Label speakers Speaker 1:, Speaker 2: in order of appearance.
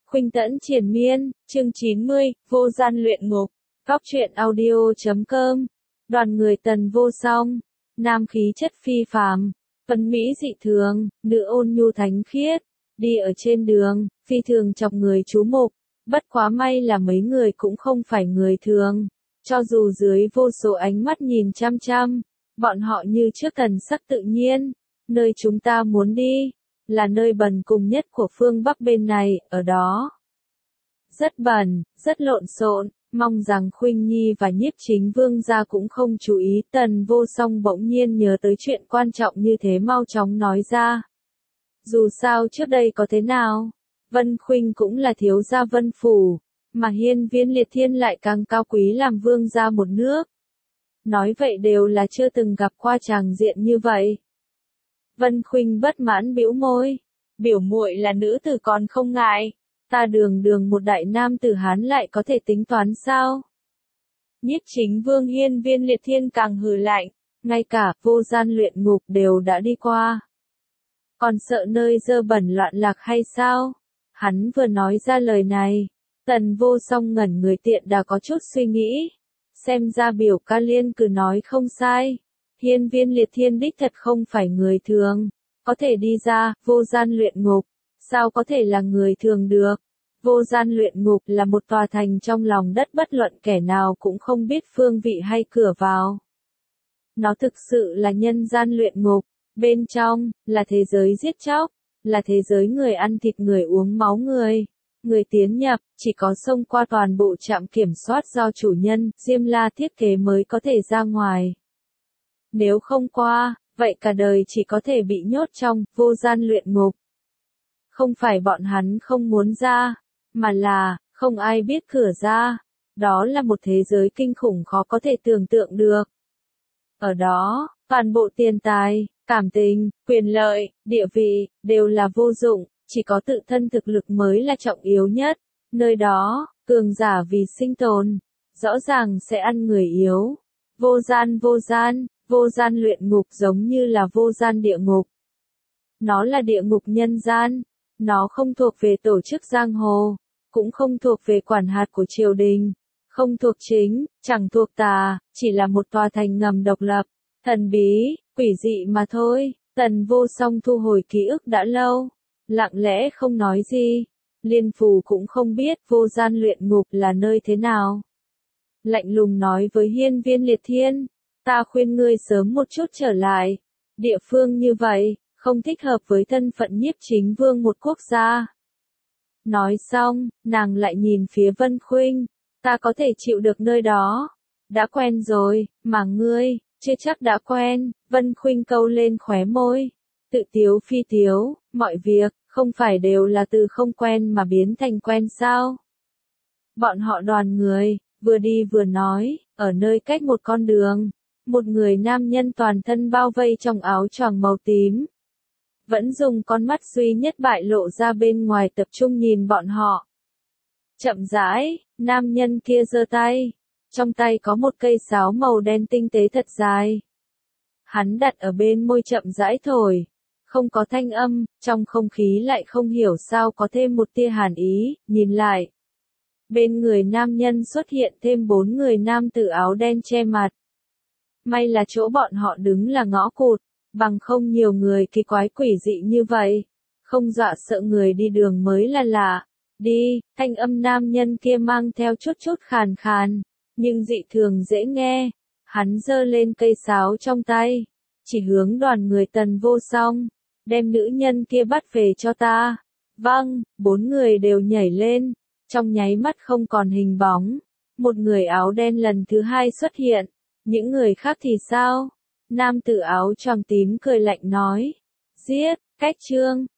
Speaker 1: Khuynh Tẫn Triền Miên, chương 90, Vô Gian Luyện Ngục, Góc truyện audio.com. Đoàn người Tần Vô Song, nam khí chất phi phàm, tuấn mỹ dị thường, nữ ôn nhu thánh khiết, đi ở trên đường, phi thường chọc người chú mục, bất quá may là mấy người cũng không phải người thường, cho dù dưới vô số ánh mắt nhìn chăm chăm, bọn họ như trước thần sắc tự nhiên. Nơi chúng ta muốn đi là nơi bần cùng nhất của phương Bắc bên này, ở đó rất bẩn, rất lộn xộn, mong rằng Khuynh Nhi và Nhiếp Chính Vương gia cũng không chú ý. Tần Vô Song bỗng nhiên nhớ tới chuyện quan trọng như thế, mau chóng nói ra. Dù sao trước đây có thế nào, Vân Khuynh cũng là thiếu gia Vân Phủ, mà Hiên Viên Liệt Thiên lại càng cao quý làm vương gia một nước. Nói vậy đều là chưa từng gặp qua tràng diện như vậy. Vân Khuynh bất mãn bĩu môi, biểu muội là nữ tử còn không ngại, ta đường đường một đại nam tử Hán lại có thể tính toán sao? Nhiếp Chính Vương Hiên Viên Liệt Thiên càng hừ lạnh, ngay cả Vô Gian Luyện Ngục đều đã đi qua, còn sợ nơi dơ bẩn loạn lạc hay sao? Hắn vừa nói ra lời này, Tần Vô Song ngẩn người, tiện đã có chút suy nghĩ, xem ra biểu ca Liên cứ nói không sai. Hiên Viên Liệt Thiên đích thật không phải người thường, có thể đi ra Vô Gian Luyện Ngục, sao có thể là người thường được? Vô Gian Luyện Ngục là một tòa thành trong lòng đất, bất luận kẻ nào cũng không biết phương vị hay cửa vào. Nó thực sự là nhân gian luyện ngục, bên trong là thế giới giết chóc, là thế giới người ăn thịt người uống máu người. Người tiến nhập chỉ có xông qua toàn bộ trạm kiểm soát do chủ nhân Diêm La thiết kế mới có thể ra ngoài. Nếu không qua, vậy cả đời chỉ có thể bị nhốt trong Vô Gian Luyện Ngục. Không phải bọn hắn không muốn ra, mà là không ai biết cửa ra. Đó là một thế giới kinh khủng khó có thể tưởng tượng được. Ở đó, toàn bộ tiền tài, cảm tình, quyền lợi, địa vị đều là vô dụng, chỉ có tự thân thực lực mới là trọng yếu nhất. Nơi đó, cường giả vì sinh tồn, rõ ràng sẽ ăn người yếu. Vô gian luyện ngục giống như là vô gian địa ngục. Nó là địa ngục nhân gian, nó không thuộc về tổ chức giang hồ, cũng không thuộc về quản hạt của triều đình, không thuộc chính, chẳng thuộc tà, chỉ là một tòa thành ngầm độc lập, thần bí, quỷ dị mà thôi. Tần Vô Song thu hồi ký ức đã lâu, lặng lẽ không nói gì. Liên Phù cũng không biết Vô Gian Luyện Ngục là nơi thế nào. Lạnh lùng nói với Hiên Viên Liệt Thiên, ta khuyên ngươi sớm một chút trở lại. Địa phương như vậy, không thích hợp với thân phận Nhiếp Chính Vương một quốc gia. Nói xong, nàng lại nhìn phía Vân Khuynh, ta có thể chịu được nơi đó. Đã quen rồi, mà ngươi, chưa chắc đã quen. Vân Khuynh câu lên khóe môi, tự tiếu phi tiếu, mọi việc, không phải đều là từ không quen mà biến thành quen sao? Bọn họ đoàn người, vừa đi vừa nói, ở nơi cách một con đường, một người nam nhân toàn thân bao vây trong áo choàng màu tím, vẫn dùng con mắt duy nhất bại lộ ra bên ngoài tập trung nhìn bọn họ. Chậm rãi, nam nhân kia giơ tay, trong tay có một cây sáo màu đen tinh tế thật dài. Hắn đặt ở bên môi chậm rãi thổi, không có thanh âm, trong không khí lại không hiểu sao có thêm một tia hàn ý. Nhìn lại, bên người nam nhân xuất hiện thêm 4 người nam tử áo đen che mặt. May là chỗ bọn họ đứng là ngõ cụt, bằng không nhiều người kỳ quái quỷ dị như vậy, không dọa sợ người đi đường mới là lạ. Đi, thanh âm nam nhân kia mang theo chút khàn khàn, nhưng dị thường dễ nghe. Hắn giơ lên cây sáo trong tay, chỉ hướng đoàn người Tần Vô Song, đem nữ nhân kia bắt về cho ta. Vâng, 4 người đều nhảy lên, trong nháy mắt không còn hình bóng. Một người áo đen lần thứ hai xuất hiện, những người khác thì sao? Nam tử áo choàng tím cười lạnh nói, giết, cách chương.